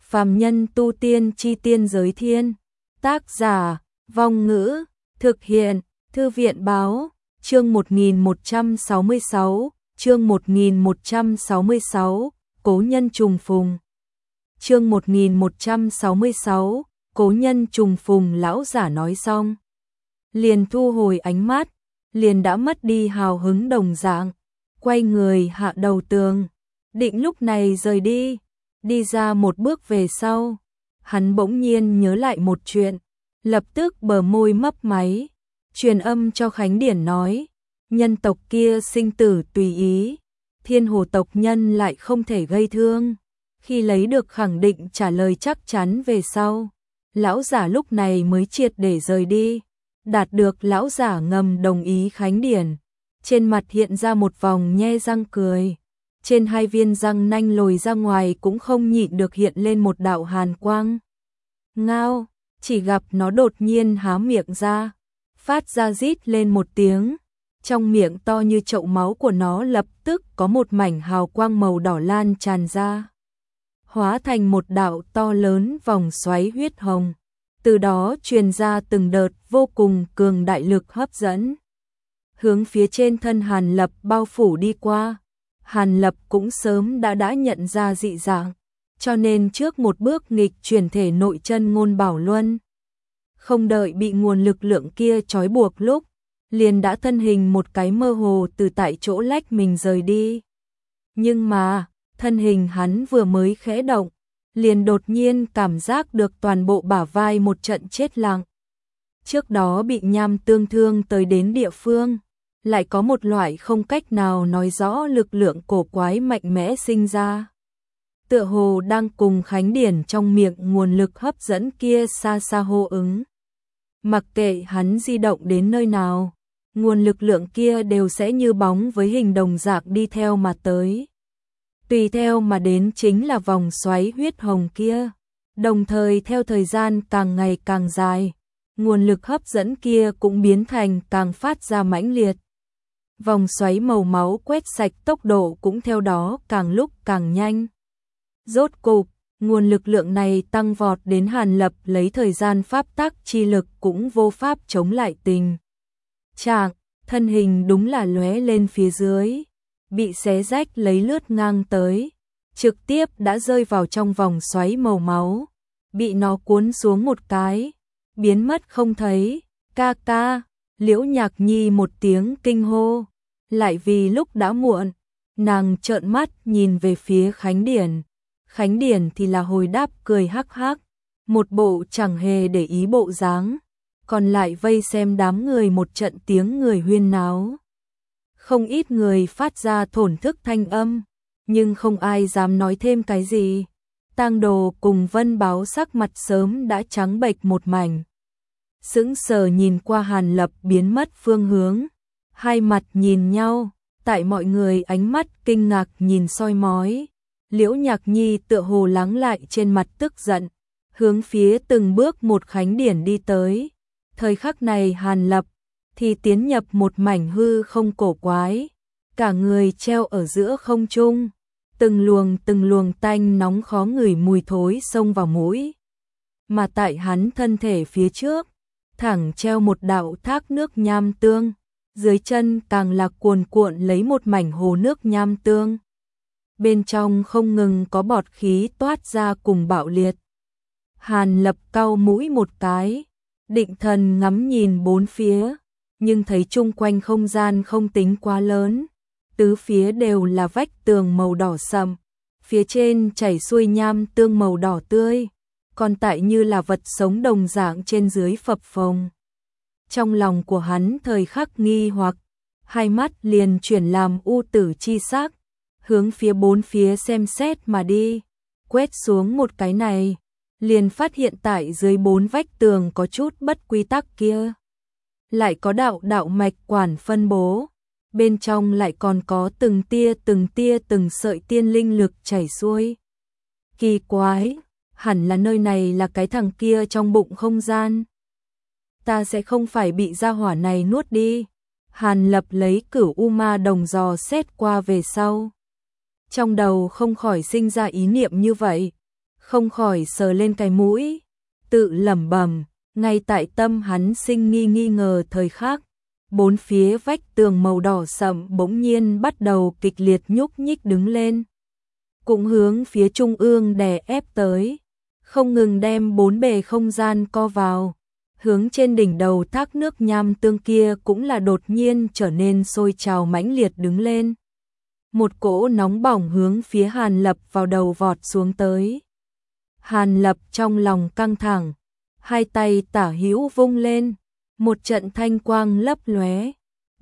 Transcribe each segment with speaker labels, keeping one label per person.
Speaker 1: Phàm nhân tu tiên chi tiên giới thiên. Tác giả, Vong Ngữ, thực hiện, Thư viện báo, chương 1166, chương 1166, cố nhân trùng phùng. Chương 1166, cố nhân trùng phùng. Lão giả nói xong, liền thu hồi ánh mắt, liền đã mất đi hào hứng đồng dạng, quay người hạ đầu tường, định lúc này rời đi. Đi ra một bước về sau, hắn bỗng nhiên nhớ lại một chuyện, lập tức bờ môi mấp máy, truyền âm cho Khánh Điển nói, nhân tộc kia sinh tử tùy ý, Thiên Hồ tộc nhân lại không thể gây thương. Khi lấy được khẳng định trả lời chắc chắn về sau, lão giả lúc này mới triệt để rời đi. Đạt được lão giả ngầm đồng ý Khánh Điển, trên mặt hiện ra một vòng nhe răng cười, trên hai viên răng nanh lồi ra ngoài cũng không nhịn được hiện lên một đạo hàn quang. Ngao, chỉ gặp nó đột nhiên há miệng ra, phát ra rít lên một tiếng, trong miệng to như chậu máu của nó lập tức có một mảnh hào quang màu đỏ lan tràn ra, hóa thành một đạo to lớn vòng xoáy huyết hồng. Từ đó truyền ra từng đợt vô cùng cường đại lực hấp dẫn, hướng phía trên thân Hàn Lập bao phủ đi qua. Hàn Lập cũng sớm đã nhận ra dị dạng, cho nên trước một bước nghịch chuyển thể nội chân ngôn bảo luân. Không đợi bị nguồn lực lượng kia trói buộc lúc, liền đã thân hình một cái mơ hồ từ tại chỗ lách mình rời đi. Nhưng mà, thân hình hắn vừa mới khẽ động, liền đột nhiên cảm giác được toàn bộ bả vai một trận chết lặng. Trước đó bị nham tương thương tới đến địa phương, lại có một loại không cách nào nói rõ lực lượng cổ quái mạnh mẽ sinh ra. Tựa hồ đang cùng Khánh Điển trong miệng nguồn lực hấp dẫn kia xa xa hô ứng. Mặc kệ hắn di động đến nơi nào, nguồn lực lượng kia đều sẽ như bóng với hình đồng dạng đi theo mà tới. Tùy theo mà đến chính là vòng xoáy huyết hồng kia, đồng thời theo thời gian càng ngày càng dài, nguồn lực hấp dẫn kia cũng biến thành càng phát ra mãnh liệt. Vòng xoáy màu máu quét sạch tốc độ cũng theo đó càng lúc càng nhanh. Rốt cục, nguồn lực lượng này tăng vọt đến Hàn Lập lấy thời gian pháp tắc chi lực cũng vô pháp chống lại tình trạng, thân hình đúng là lóe lên phía dưới, bị xé rách lấy lướt ngang tới, trực tiếp đã rơi vào trong vòng xoáy màu máu, bị nó cuốn xuống một cái, biến mất không thấy. Ca ca, Liễu Nhạc Nhi một tiếng kinh hô, lại vì lúc đã muộn, nàng trợn mắt nhìn về phía Khánh Điển. Khánh Điển thì là hồi đáp cười hắc hắc, một bộ chẳng hề để ý bộ dáng, còn lại vây xem đám người một trận tiếng người huyên náo. Không ít người phát ra thổn thức thanh âm, nhưng không ai dám nói thêm cái gì. Tang Đồ cùng Vân Báo sắc mặt sớm đã trắng bệch một mảnh. Sững sờ nhìn qua Hàn Lập biến mất phương hướng, hai mặt nhìn nhau, tại mọi người ánh mắt kinh ngạc nhìn soi mói. Liễu Nhạc Nhi tựa hồ lắng lại trên mặt tức giận, hướng phía từng bước một Khánh Điển đi tới. Thời khắc này Hàn Lập thì tiến nhập một mảnh hư không cổ quái, cả người treo ở giữa không trung, từng luồng tanh nóng khó ngửi mùi thối xông vào mũi. Mà tại hắn thân thể phía trước, thẳng treo một đạo thác nước nham tương, dưới chân càng là cuồn cuộn lấy một mảnh hồ nước nham tương. Bên trong không ngừng có bọt khí toát ra cùng bạo liệt. Hàn Lập cau mũi một cái, định thần ngắm nhìn bốn phía, nhưng thấy chung quanh không gian không tính quá lớn, tứ phía đều là vách tường màu đỏ sậm, phía trên chảy xuôi nham tương màu đỏ tươi, còn tại như là vật sống đồng dạng trên dưới phập phồng. Trong lòng của hắn thời khắc nghi hoặc, hai mắt liền chuyển làm u tử chi sắc, hướng phía bốn phía xem xét mà đi, quét xuống một cái này, liền phát hiện tại dưới bốn vách tường có chút bất quy tắc kia. Lại có đạo mạch quản phân bố, bên trong lại còn có từng tia từng sợi tiên linh lực chảy xuôi. Kỳ quái, hẳn là nơi này là cái thằng kia trong bụng không gian. Ta sẽ không phải bị gia hỏa này nuốt đi. Hàn Lập lấy Cửu U Ma Đồng dò xét qua về sau, trong đầu không khỏi sinh ra ý niệm như vậy. không khỏi sờ lên cái mũi, tự lẩm bẩm. Ngay tại tâm hắn sinh nghi ngờ thời khắc, bốn phía vách tường màu đỏ sậm bỗng nhiên bắt đầu kịch liệt nhúc nhích đứng lên, cũng hướng phía trung ương đè ép tới, không ngừng đem bốn bề không gian co vào. Hướng trên đỉnh đầu thác nước nham tương kia cũng là đột nhiên trở nên sôi trào mãnh liệt đứng lên. Một cỗ nóng bỏng hướng phía Hàn Lập vào đầu vọt xuống tới. Hàn Lập trong lòng căng thẳng, hai tay tả hữu vung lên, một trận thanh quang lấp lóe,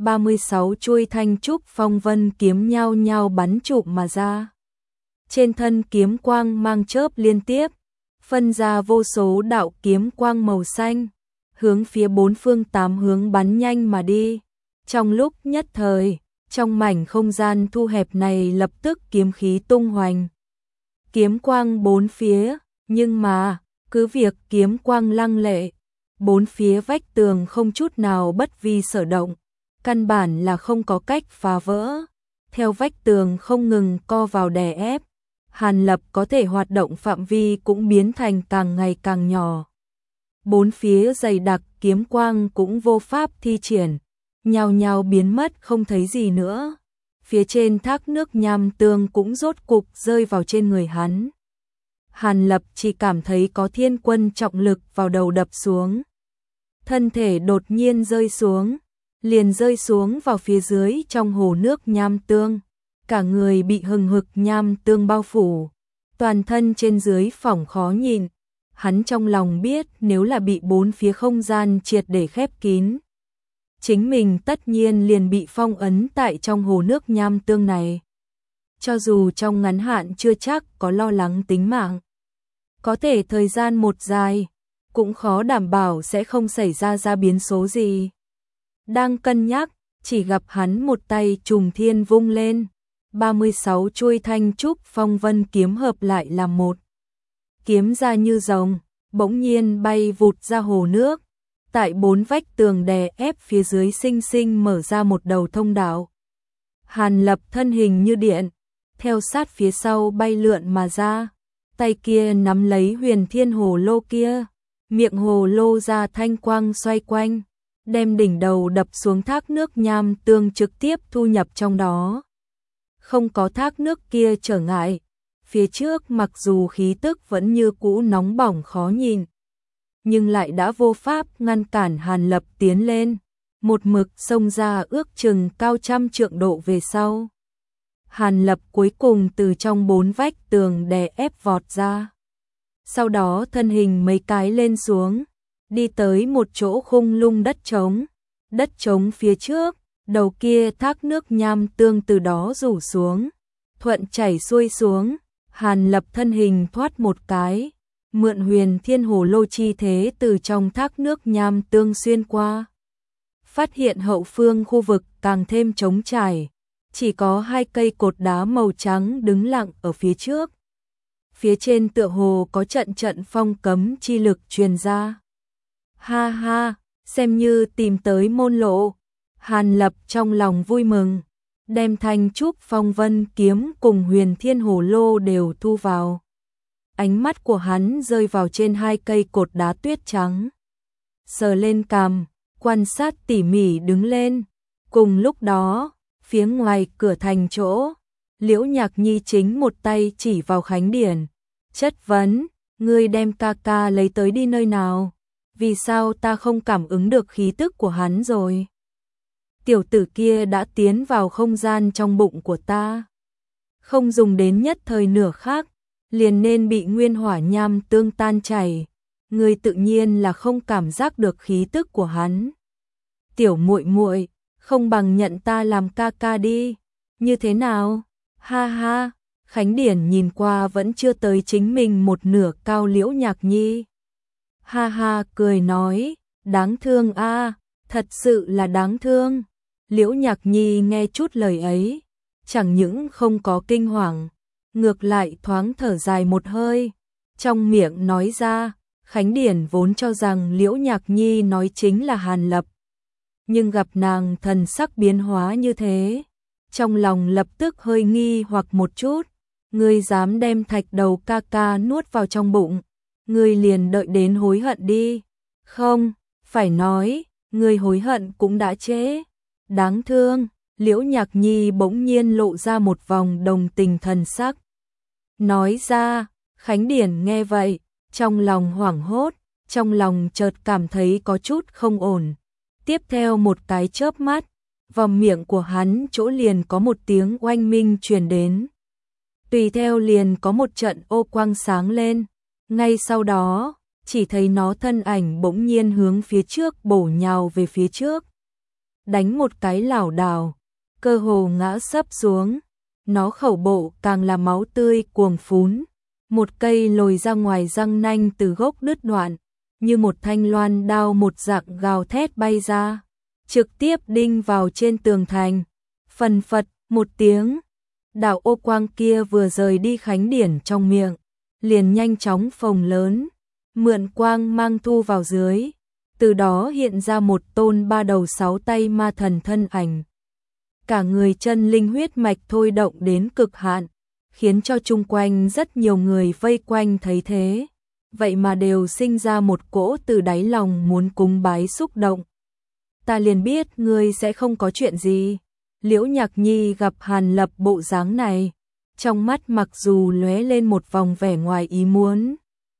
Speaker 1: 36 chuôi thanh trúc phong vân kiếm nhau nhau bắn trụm mà ra. Trên thân kiếm quang mang chớp liên tiếp, phân ra vô số đạo kiếm quang màu xanh, hướng phía bốn phương tám hướng bắn nhanh mà đi. Trong lúc nhất thời, trong mảnh không gian thu hẹp này lập tức kiếm khí tung hoành. Kiếm quang bốn phía, nhưng mà, cứ việc kiếm quang lăng lệ, bốn phía vách tường không chút nào bất vi sở động, căn bản là không có cách phá vỡ. Theo vách tường không ngừng co vào đè ép, Hàn Lập có thể hoạt động phạm vi cũng biến thành càng ngày càng nhỏ. Bốn phía dày đặc kiếm quang cũng vô pháp thi triển, nhao nhao biến mất không thấy gì nữa. Phía trên thác nước nham tương cũng rốt cục rơi vào trên người hắn. Hàn Lập chỉ cảm thấy có thiên quân trọng lực vào đầu đập xuống. Thân thể đột nhiên rơi xuống, liền rơi xuống vào phía dưới trong hồ nước nham tương. Cả người bị hừng hực nham tương bao phủ, toàn thân trên dưới phỏng khó nhìn. Hắn trong lòng biết nếu là bị bốn phía không gian triệt để khép kín, chính mình tất nhiên liền bị phong ấn tại trong hồ nước nham tương này. Cho dù trong ngắn hạn chưa chắc có lo lắng tính mạng, có thể thời gian một dài, cũng khó đảm bảo sẽ không xảy ra biến số gì. Đang cân nhắc, chỉ gặp hắn một tay trùng thiên vung lên, 36 chuôi thanh trúc phong vân kiếm hợp lại làm một. Kiếm ra như rồng, bỗng nhiên bay vụt ra hồ nước, tại bốn vách tường đè ép phía dưới sinh sinh mở ra một đầu thông đạo. Hàn Lập thân hình như điện, theo sát phía sau bay lượn mà ra, tay kia nắm lấy huyền thiên hồ lô kia, miệng hồ lô ra thanh quang xoay quanh, đem đỉnh đầu đập xuống thác nước nham tương trực tiếp thu nhập trong đó. Không có thác nước kia trở ngại, phía trước mặc dù khí tức vẫn như cũ nóng bỏng khó nhìn, nhưng lại đã vô pháp ngăn cản Hàn Lập tiến lên, một mực xông ra ước chừng cao 100 trượng độ về sau. Hàn Lập cuối cùng từ trong bốn vách tường đè ép vọt ra. Sau đó thân hình mấy cái lên xuống, đi tới một chỗ khung lung đất trống phía trước, đầu kia thác nước nham tương từ đó rủ xuống, thuận chảy xuôi xuống. Hàn Lập thân hình thoát một cái, mượn huyền thiên hồ lô chi thế từ trong thác nước nham tương xuyên qua. Phát hiện hậu phương khu vực càng thêm trống trải, chỉ có hai cây cột đá màu trắng đứng lặng ở phía trước. Phía trên tựa hồ có trận phong cấm chi lực truyền ra. Ha ha, xem như tìm tới môn lộ. Hàn Lập trong lòng vui mừng, đem thanh trúc phong vân kiếm cùng huyền thiên hồ lô đều thu vào. Ánh mắt của hắn rơi vào trên hai cây cột đá tuyết trắng. Sờ lên cằm, quan sát tỉ mỉ đứng lên. Cùng lúc đó, phía ngoài cửa thành chỗ, Liễu Nhạc Nhi chính một tay chỉ vào Khánh Điển, chất vấn, ngươi đem ca ca lấy tới đi nơi nào? Vì sao ta không cảm ứng được khí tức của hắn rồi? Tiểu tử kia đã tiến vào không gian trong bụng của ta. Không dùng đến nhất thời nửa khắc, liền nên bị nguyên hỏa nham tương tan chảy. Ngươi tự nhiên là không cảm giác được khí tức của hắn. Tiểu muội muội, không bằng nhận ta làm ca ca đi. Như thế nào? Ha ha, Khánh Điển nhìn qua vẫn chưa tới chính mình một nửa cao Liễu Nhạc Nhi. Ha ha cười nói, đáng thương a, thật sự là đáng thương. Liễu Nhạc Nhi nghe chút lời ấy, chẳng những không có kinh hoàng, ngược lại thoáng thở dài một hơi, trong miệng nói ra, Khánh Điển vốn cho rằng Liễu Nhạc Nhi nói chính là Hàn Lập. Nhưng gặp nàng thần sắc biến hóa như thế, trong lòng lập tức hơi nghi hoặc một chút, ngươi dám đem thạch đầu ca ca nuốt vào trong bụng, ngươi liền đợi đến hối hận đi. Không, phải nói, ngươi hối hận cũng đã trễ. Đáng thương, Liễu Nhạc Nhi bỗng nhiên lộ ra một vòng đồng tình thần sắc. Nói ra, Khánh Điển nghe vậy, trong lòng hoảng hốt, trong lòng chợt cảm thấy có chút không ổn. Tiếp theo một cái chớp mắt, vào miệng của hắn chỗ liền có một tiếng oanh minh truyền đến. Tùy theo liền có một trận ô quang sáng lên, ngay sau đó, chỉ thấy nó thân ảnh bỗng nhiên hướng phía trước bổ nhào về phía trước. Đánh một cái lảo đảo, cơ hồ ngã sấp xuống, nó khẩu bộ càng là máu tươi cuồng phún. Một cây lồi ra ngoài răng nanh từ gốc đứt đoạn, như một thanh loan đao một dạng gào thét bay ra, trực tiếp đinh vào trên tường thành. Phần phật một tiếng, đạo ô quang kia vừa rời đi Khánh Điển trong miệng, liền nhanh chóng phồng lớn, mượn quang mang thu vào dưới, từ đó hiện ra một tôn 3 đầu 6 tay ma thần thân ảnh. Cả người chân linh huyết mạch thôi động đến cực hạn, khiến cho chung quanh rất nhiều người vây quanh thấy thế, vậy mà đều sinh ra một cỗ từ đáy lòng muốn cúng bái xúc động. Ta liền biết ngươi sẽ không có chuyện gì. Liễu Nhạc Nhi gặp Hàn Lập bộ dáng này, trong mắt mặc dù lóe lên một vòng vẻ ngoài ý muốn,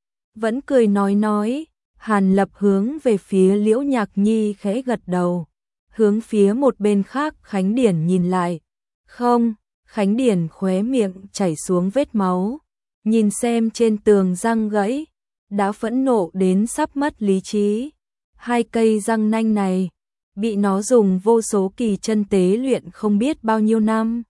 Speaker 1: vẫn cười nói. Hàn Lập hướng về phía Liễu Nhạc Nhi khẽ gật đầu, hướng phía một bên khác Khánh Điển nhìn lại. Không, Khánh Điển khóe miệng chảy xuống vết máu, nhìn xem trên tường răng gãy, đã phẫn nộ đến sắp mất lý trí. 2 cây răng nanh này, bị nó dùng vô số kỳ chân tế luyện không biết bao nhiêu năm,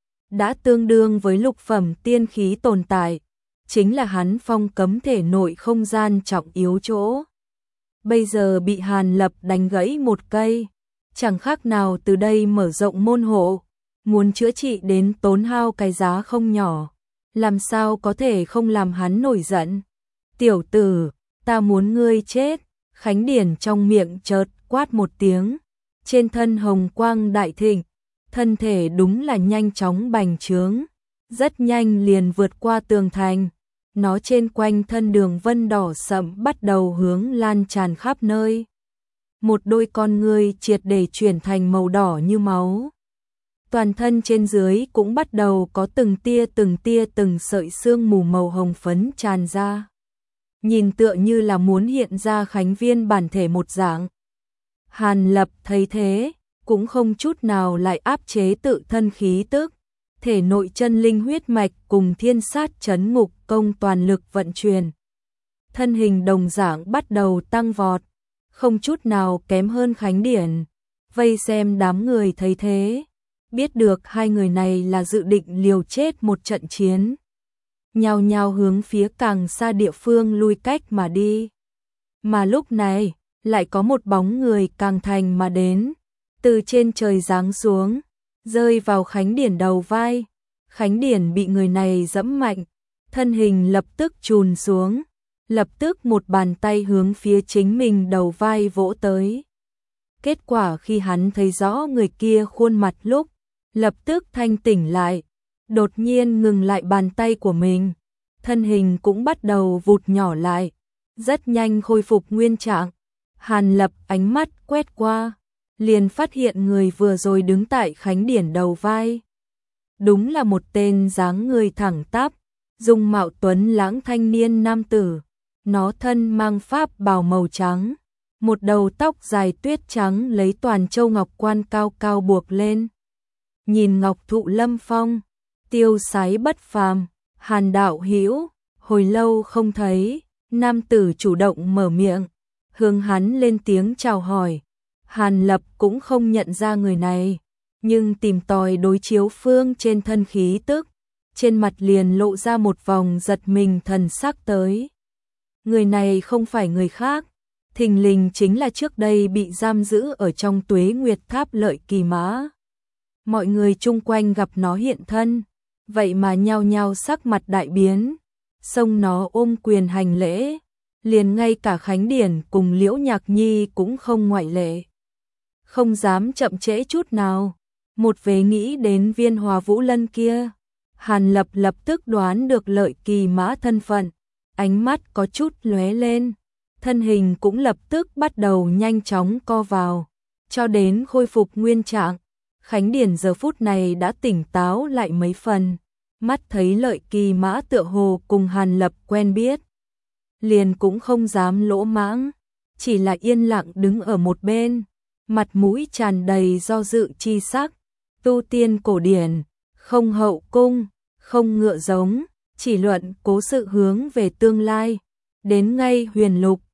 Speaker 1: đã tương đương với lục phẩm tiên khí tồn tại, chính là hắn phong cấm thể nội không gian trọng yếu chỗ. Bây giờ bị Hàn Lập đánh gãy một cây, chẳng khác nào từ đây mở rộng môn hộ, muốn chữa trị đến tốn hao cái giá không nhỏ, làm sao có thể không làm hắn nổi giận. Tiểu tử, ta muốn ngươi chết. Khánh Điển trong miệng chợt quát một tiếng, trên thân hồng quang đại thịnh, thân thể đúng là nhanh chóng bành trướng, rất nhanh liền vượt qua tường thành. Nó trên quanh thân đường vân đỏ sẫm bắt đầu hướng lan tràn khắp nơi. Một đôi con ngươi triệt để chuyển thành màu đỏ như máu. Toàn thân trên dưới cũng bắt đầu có từng tia từng sợi sương mù màu hồng phấn tràn ra. Nhìn tựa như là muốn hiện ra Khánh Viên bản thể một dạng. Hàn Lập thấy thế, cũng không chút nào lại áp chế tự thân khí tức, thể nội chân linh huyết mạch cùng thiên sát chấn ngục công toàn lực vận chuyển. Thân hình đồng dạng bắt đầu tăng vọt, không chút nào kém hơn Khánh Điển. Vây xem đám người thấy thế, biết được 2 người này là dự định liều chết một trận chiến, nhao nhao hướng phía càng xa địa phương lui cách mà đi. Mà lúc này, lại có một bóng người càng thành mà đến, từ trên trời giáng xuống, rơi vào Khánh Điển đầu vai. Khánh Điển bị người này giẫm mạnh, thân hình lập tức chùn xuống, lập tức một bàn tay hướng phía chính mình đầu vai vỗ tới. Kết quả khi hắn thấy rõ người kia khuôn mặt lúc, lập tức thanh tỉnh lại, đột nhiên ngừng lại bàn tay của mình, thân hình cũng bắt đầu vụt nhỏ lại, rất nhanh khôi phục nguyên trạng. Hàn Lập ánh mắt quét qua, liền phát hiện người vừa rồi đứng tại Khánh Điển đầu vai. Đúng là một tên dáng người thẳng tắp, dung mạo tuấn lãng thanh niên nam tử. Nó thân mang pháp bào màu trắng, một đầu tóc dài tuyết trắng lấy toàn châu ngọc quan cao cao buộc lên. Nhìn ngọc thụ lâm phong, tiêu sái bất phàm. Hàn đạo hữu, hồi lâu không thấy. Nam tử chủ động mở miệng, hướng hắn lên tiếng chào hỏi. Hàn Lập cũng không nhận ra người này, nhưng tìm tòi đối chiếu phương trên thân khí tức, trên mặt liền lộ ra một vòng giật mình thần sắc tới. Người này không phải người khác, thình lình chính là trước đây bị giam giữ ở trong Tuế Nguyệt Tháp Lợi Kỳ Mã. Mọi người chung quanh gặp nó hiện thân, vậy mà nhao nhao sắc mặt đại biến, xông nó ôm quyền hành lễ, liền ngay cả Khánh Điển cùng Liễu Nhạc Nhi cũng không ngoại lệ. Không dám chậm trễ chút nào, một vế nghĩ đến Viên Hòa Vũ Lân kia, Hàn Lập lập tức đoán được Lợi Kỳ Mã thân phận, ánh mắt có chút lóe lên, thân hình cũng lập tức bắt đầu nhanh chóng co vào, cho đến khôi phục nguyên trạng. Khánh Điền giờ phút này đã tỉnh táo lại mấy phần, mắt thấy Lợi Kỳ Mã tựa hồ cùng Hàn Lập quen biết, liền cũng không dám lỗ mãng, chỉ là yên lặng đứng ở một bên, mặt mũi tràn đầy do dự chi sắc. Tu tiên cổ điển, không hậu cung, không ngựa giống, chỉ luận cố sự hướng về tương lai. Đến ngay Huyền Lục,